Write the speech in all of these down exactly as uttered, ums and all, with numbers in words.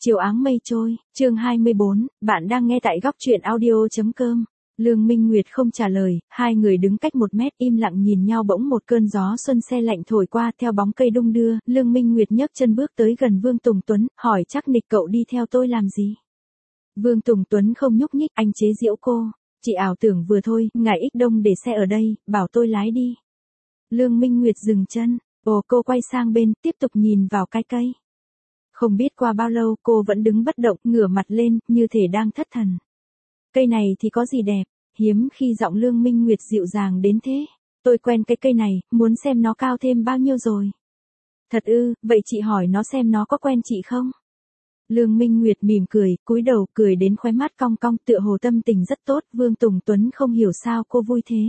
Chiều áng mây trôi, chương hai mươi bốn, bạn đang nghe tại góc truyện audio.com. Lương Minh Nguyệt không trả lời, hai người đứng cách một mét im lặng nhìn nhau. Bỗng một cơn gió xuân se lạnh thổi qua theo bóng cây đung đưa. Lương Minh Nguyệt nhấc chân bước tới gần Vương Tùng Tuấn, hỏi chắc nịch cậu đi theo tôi làm gì? Vương Tùng Tuấn không nhúc nhích, anh chế giễu cô. Chị ảo tưởng vừa thôi, ngài ích đông để xe ở đây, bảo tôi lái đi. Lương Minh Nguyệt dừng chân, ồ cô quay sang bên, tiếp tục nhìn vào cái cây. Không biết qua bao lâu cô vẫn đứng bất động, ngửa mặt lên, như thể đang thất thần. Cây này thì có gì đẹp, hiếm khi giọng Lương Minh Nguyệt dịu dàng đến thế. Tôi quen cái cây này, muốn xem nó cao thêm bao nhiêu rồi. Thật ư, vậy chị hỏi nó xem nó có quen chị không? Lương Minh Nguyệt mỉm cười, cúi đầu cười đến khóe mắt cong cong, tựa hồ tâm tình rất tốt. Vương Tùng Tuấn không hiểu sao cô vui thế.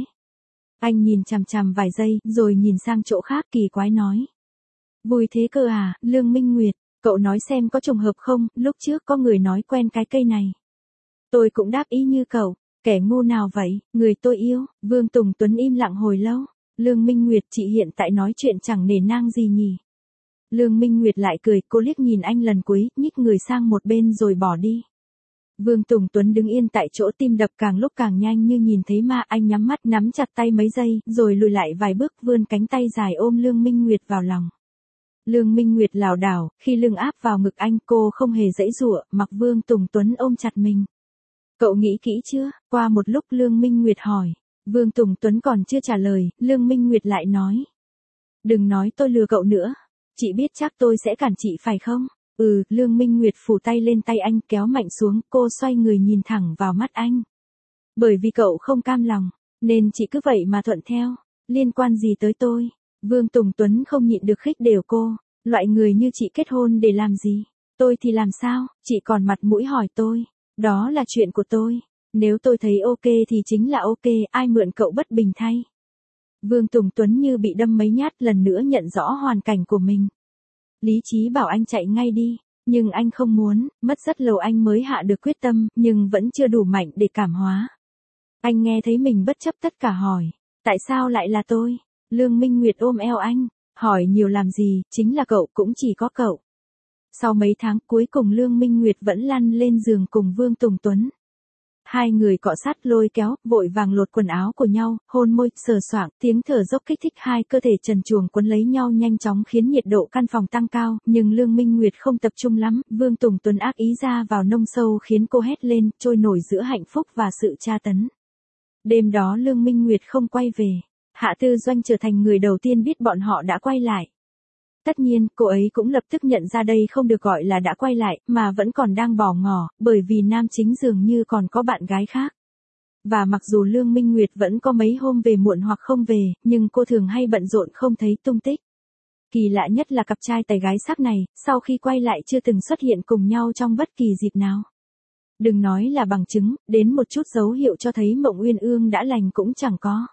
Anh nhìn chằm chằm vài giây, rồi nhìn sang chỗ khác kỳ quái nói. Vui thế cơ à, Lương Minh Nguyệt. Cậu nói xem có trùng hợp không, lúc trước có người nói quen cái cây này. Tôi cũng đáp ý như cậu, kẻ ngu nào vậy, người tôi yêu. Vương Tùng Tuấn im lặng hồi lâu. Lương Minh Nguyệt, chị hiện tại nói chuyện chẳng nể nang gì nhỉ. Lương Minh Nguyệt lại cười, cô liếc nhìn anh lần cuối, nhích người sang một bên rồi bỏ đi. Vương Tùng Tuấn đứng yên tại chỗ, tim đập càng lúc càng nhanh như nhìn thấy ma. Anh nhắm mắt nắm chặt tay mấy giây, rồi lùi lại vài bước, vươn cánh tay dài ôm Lương Minh Nguyệt vào lòng. Lương Minh Nguyệt lảo đảo, khi lưng áp vào ngực anh cô không hề giãy giụa, mặc Vương Tùng Tuấn ôm chặt mình. Cậu nghĩ kỹ chưa? Qua một lúc Lương Minh Nguyệt hỏi. Vương Tùng Tuấn còn chưa trả lời, Lương Minh Nguyệt lại nói. Đừng nói tôi lừa cậu nữa. Chị biết chắc tôi sẽ cản chị phải không? Ừ, Lương Minh Nguyệt phủ tay lên tay anh kéo mạnh xuống, cô xoay người nhìn thẳng vào mắt anh. Bởi vì cậu không cam lòng, nên chị cứ vậy mà thuận theo, liên quan gì tới tôi? Vương Tùng Tuấn không nhịn được khích đều cô, loại người như chị kết hôn để làm gì? Tôi thì làm sao, chị còn mặt mũi hỏi tôi, đó là chuyện của tôi, nếu tôi thấy ok thì chính là ok, ai mượn cậu bất bình thay. Vương Tùng Tuấn như bị đâm mấy nhát, lần nữa nhận rõ hoàn cảnh của mình. Lý trí bảo anh chạy ngay đi, nhưng anh không muốn, mất rất lâu anh mới hạ được quyết tâm, nhưng vẫn chưa đủ mạnh để cảm hóa. Anh nghe thấy mình bất chấp tất cả hỏi, tại sao lại là tôi? Lương Minh Nguyệt ôm eo anh, hỏi nhiều làm gì, chính là cậu, cũng chỉ có cậu. Sau mấy tháng cuối cùng Lương Minh Nguyệt vẫn lăn lên giường cùng Vương Tùng Tuấn. Hai người cọ sát lôi kéo, vội vàng lột quần áo của nhau, hôn môi, sờ soạng, tiếng thở dốc kích thích hai cơ thể trần truồng quấn lấy nhau nhanh chóng khiến nhiệt độ căn phòng tăng cao, nhưng Lương Minh Nguyệt không tập trung lắm, Vương Tùng Tuấn ác ý ra vào nông sâu khiến cô hét lên, trôi nổi giữa hạnh phúc và sự tra tấn. Đêm đó Lương Minh Nguyệt không quay về. Hạ Tư Doanh trở thành người đầu tiên biết bọn họ đã quay lại. Tất nhiên, cô ấy cũng lập tức nhận ra đây không được gọi là đã quay lại, mà vẫn còn đang bỏ ngỏ, bởi vì nam chính dường như còn có bạn gái khác. Và mặc dù Lương Minh Nguyệt vẫn có mấy hôm về muộn hoặc không về, nhưng cô thường hay bận rộn không thấy tung tích. Kỳ lạ nhất là cặp trai tài gái sắc này, sau khi quay lại chưa từng xuất hiện cùng nhau trong bất kỳ dịp nào. Đừng nói là bằng chứng, đến một chút dấu hiệu cho thấy Mộng Uyên Ương đã lành cũng chẳng có.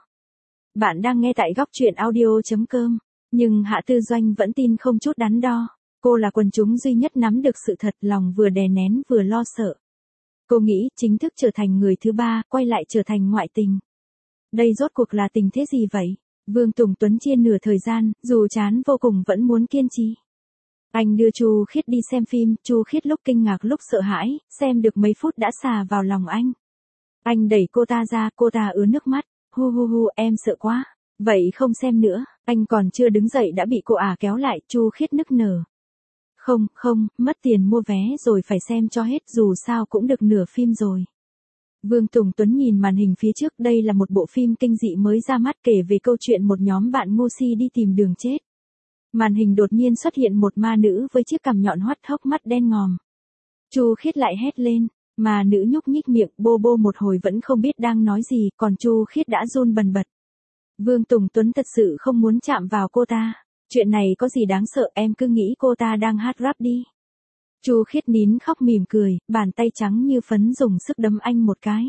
Bạn đang nghe tại góc truyện audio.com, nhưng Hạ Tư Doanh vẫn tin không chút đắn đo. Cô là quần chúng duy nhất nắm được sự thật, lòng vừa đè nén vừa lo sợ. Cô nghĩ chính thức trở thành người thứ ba, quay lại trở thành ngoại tình. Đây rốt cuộc là tình thế gì vậy? Vương Tùng Tuấn chia nửa thời gian, dù chán vô cùng vẫn muốn kiên trì. Anh đưa Chu Khiết đi xem phim, Chu Khiết lúc kinh ngạc lúc sợ hãi, xem được mấy phút đã xà vào lòng anh. Anh đẩy cô ta ra, cô ta ứa nước mắt. Hu hu hu, em sợ quá. Vậy không xem nữa, anh còn chưa đứng dậy đã bị cô ả kéo lại, Chu Khiết nức nở. Không, không, mất tiền mua vé rồi phải xem cho hết, dù sao cũng được nửa phim rồi. Vương Tùng Tuấn nhìn màn hình phía trước, đây là một bộ phim kinh dị mới ra mắt kể về câu chuyện một nhóm bạn ngu si đi tìm đường chết. Màn hình đột nhiên xuất hiện một ma nữ với chiếc cằm nhọn hoắt, hốc mắt đen ngòm. Chu Khiết lại hét lên. Mà nữ nhúc nhích miệng, bô bô một hồi vẫn không biết đang nói gì, còn Chu Khiết đã run bần bật. Vương Tùng Tuấn thật sự không muốn chạm vào cô ta. Chuyện này có gì đáng sợ, em cứ nghĩ cô ta đang hát rap đi. Chu Khiết nín khóc mỉm cười, bàn tay trắng như phấn dùng sức đấm anh một cái.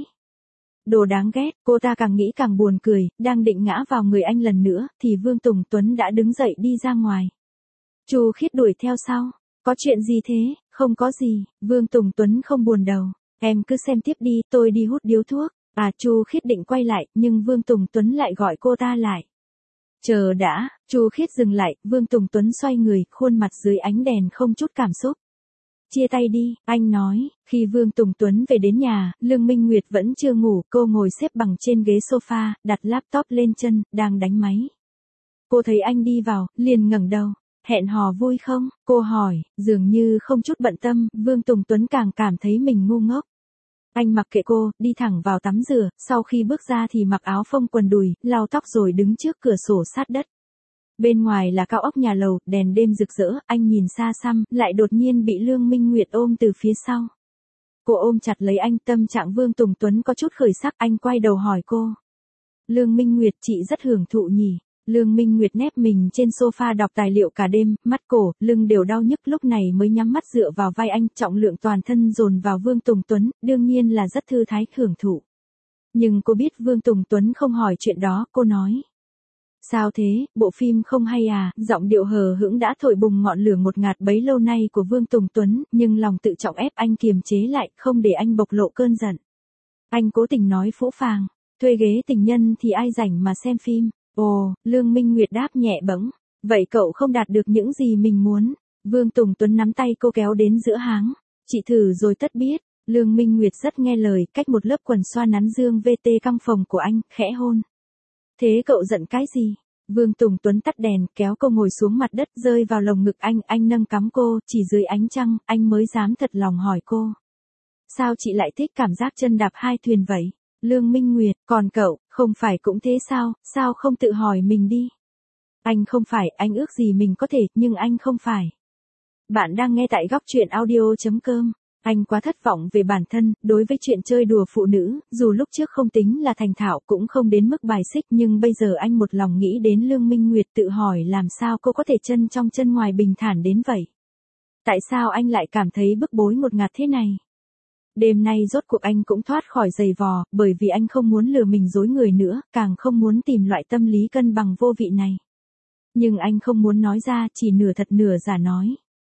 Đồ đáng ghét, cô ta càng nghĩ càng buồn cười, đang định ngã vào người anh lần nữa, thì Vương Tùng Tuấn đã đứng dậy đi ra ngoài. Chu Khiết đuổi theo sau. Có chuyện gì thế? Không có gì, Vương Tùng Tuấn không buồn đầu. Em cứ xem tiếp đi, tôi đi hút điếu thuốc. À, Chu Khiết định quay lại, nhưng Vương Tùng Tuấn lại gọi cô ta lại. Chờ đã, Chu Khiết dừng lại, Vương Tùng Tuấn xoay người, khuôn mặt dưới ánh đèn không chút cảm xúc. chia tay đi, anh nói. Khi Vương Tùng Tuấn về đến nhà, Lương Minh Nguyệt vẫn chưa ngủ, cô ngồi xếp bằng trên ghế sofa, đặt laptop lên chân, đang đánh máy. Cô thấy anh đi vào, liền ngẩng đầu. Hẹn hò vui không? Cô hỏi, dường như không chút bận tâm, Vương Tùng Tuấn càng cảm thấy mình ngu ngốc. Anh mặc kệ cô, đi thẳng vào tắm rửa, sau khi bước ra thì mặc áo phông quần đùi, lau tóc rồi đứng trước cửa sổ sát đất. Bên ngoài là cao ốc nhà lầu, đèn đêm rực rỡ, anh nhìn xa xăm, lại đột nhiên bị Lương Minh Nguyệt ôm từ phía sau. Cô ôm chặt lấy anh, tâm trạng Vương Tùng Tuấn có chút khởi sắc, anh quay đầu hỏi cô. Lương Minh Nguyệt, chị rất hưởng thụ nhỉ? Lương Minh Nguyệt nép mình trên sofa đọc tài liệu cả đêm, mắt cổ, lưng đều đau nhức, lúc này mới nhắm mắt dựa vào vai anh, trọng lượng toàn thân dồn vào Vương Tùng Tuấn, đương nhiên là rất thư thái hưởng thụ. Nhưng cô biết Vương Tùng Tuấn không hỏi chuyện đó, cô nói. Sao thế, bộ phim không hay à? Giọng điệu hờ hững đã thổi bùng ngọn lửa ngột ngạt bấy lâu nay của Vương Tùng Tuấn, nhưng lòng tự trọng ép anh kiềm chế lại, không để anh bộc lộ cơn giận. Anh cố tình nói phũ phàng, thuê ghế tình nhân thì ai rảnh mà xem phim. Ồ, Lương Minh Nguyệt đáp nhẹ bẫng. Vậy cậu không đạt được những gì mình muốn. Vương Tùng Tuấn nắm tay cô kéo đến giữa háng. Chị thử rồi tất biết. Lương Minh Nguyệt rất nghe lời, cách một lớp quần xoa nắn dương vê tê căng phòng của anh, khẽ hôn. Thế cậu giận cái gì? Vương Tùng Tuấn tắt đèn, kéo cô ngồi xuống mặt đất, rơi vào lồng ngực anh, anh nâng cắm cô, chỉ dưới ánh trăng, anh mới dám thật lòng hỏi cô. Sao chị lại thích cảm giác chân đạp hai thuyền vậy? Lương Minh Nguyệt, còn cậu, không phải cũng thế sao, sao không tự hỏi mình đi? Anh không phải, anh ước gì mình có thể, nhưng anh không phải. Bạn đang nghe tại góc truyện audio chấm com. Anh quá thất vọng về bản thân, đối với chuyện chơi đùa phụ nữ, dù lúc trước không tính là thành thạo cũng không đến mức bài xích, nhưng bây giờ anh một lòng nghĩ đến Lương Minh Nguyệt, tự hỏi làm sao cô có thể chân trong chân ngoài bình thản đến vậy. Tại sao anh lại cảm thấy bức bối ngột ngạt thế này? Đêm nay rốt cuộc anh cũng thoát khỏi giày vò, bởi vì anh không muốn lừa mình dối người nữa, càng không muốn tìm loại tâm lý cân bằng vô vị này. Nhưng anh không muốn nói ra, chỉ nửa thật nửa giả nói.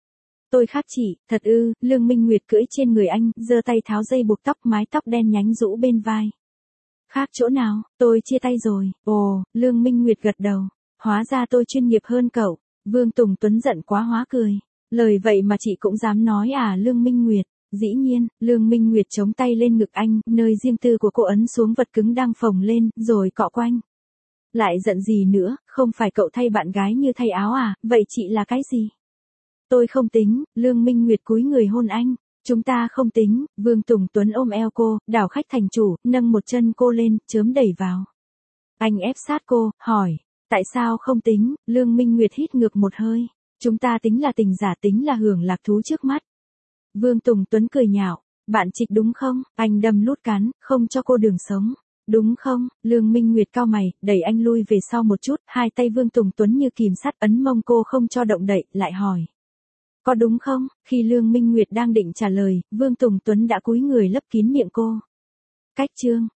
Tôi khác chị, thật ư? Lương Minh Nguyệt cưỡi trên người anh, giơ tay tháo dây buộc tóc, mái tóc đen nhánh rũ bên vai. Khác chỗ nào, tôi chia tay rồi. Ồ, Lương Minh Nguyệt gật đầu. Hóa ra tôi chuyên nghiệp hơn cậu. Vương Tùng Tuấn giận quá hóa cười. Lời vậy mà chị cũng dám nói à? Lương Minh Nguyệt. Dĩ nhiên, Lương Minh Nguyệt chống tay lên ngực anh, nơi riêng tư của cô ấn xuống vật cứng đang phồng lên, rồi cọ quanh. Lại giận gì nữa, không phải cậu thay bạn gái như thay áo à, vậy chị là cái gì? Tôi không tính. Lương Minh Nguyệt cúi người hôn anh. Chúng ta không tính. Vương Tùng Tuấn ôm eo cô, đảo khách thành chủ, nâng một chân cô lên, chớm đẩy vào. Anh ép sát cô, hỏi, tại sao không tính? Lương Minh Nguyệt hít ngược một hơi. Chúng ta tính là tình giả, tính là hưởng lạc thú trước mắt. Vương Tùng Tuấn cười nhạo, bạn trịch đúng không? Anh đâm lút cắn, không cho cô đường sống. Đúng không? Lương Minh Nguyệt cau mày, đẩy anh lui về sau một chút, hai tay Vương Tùng Tuấn như kìm sắt ấn mông cô không cho động đậy, lại hỏi. Có đúng không? Khi Lương Minh Nguyệt đang định trả lời, Vương Tùng Tuấn đã cúi người lấp kín miệng cô. Cách chương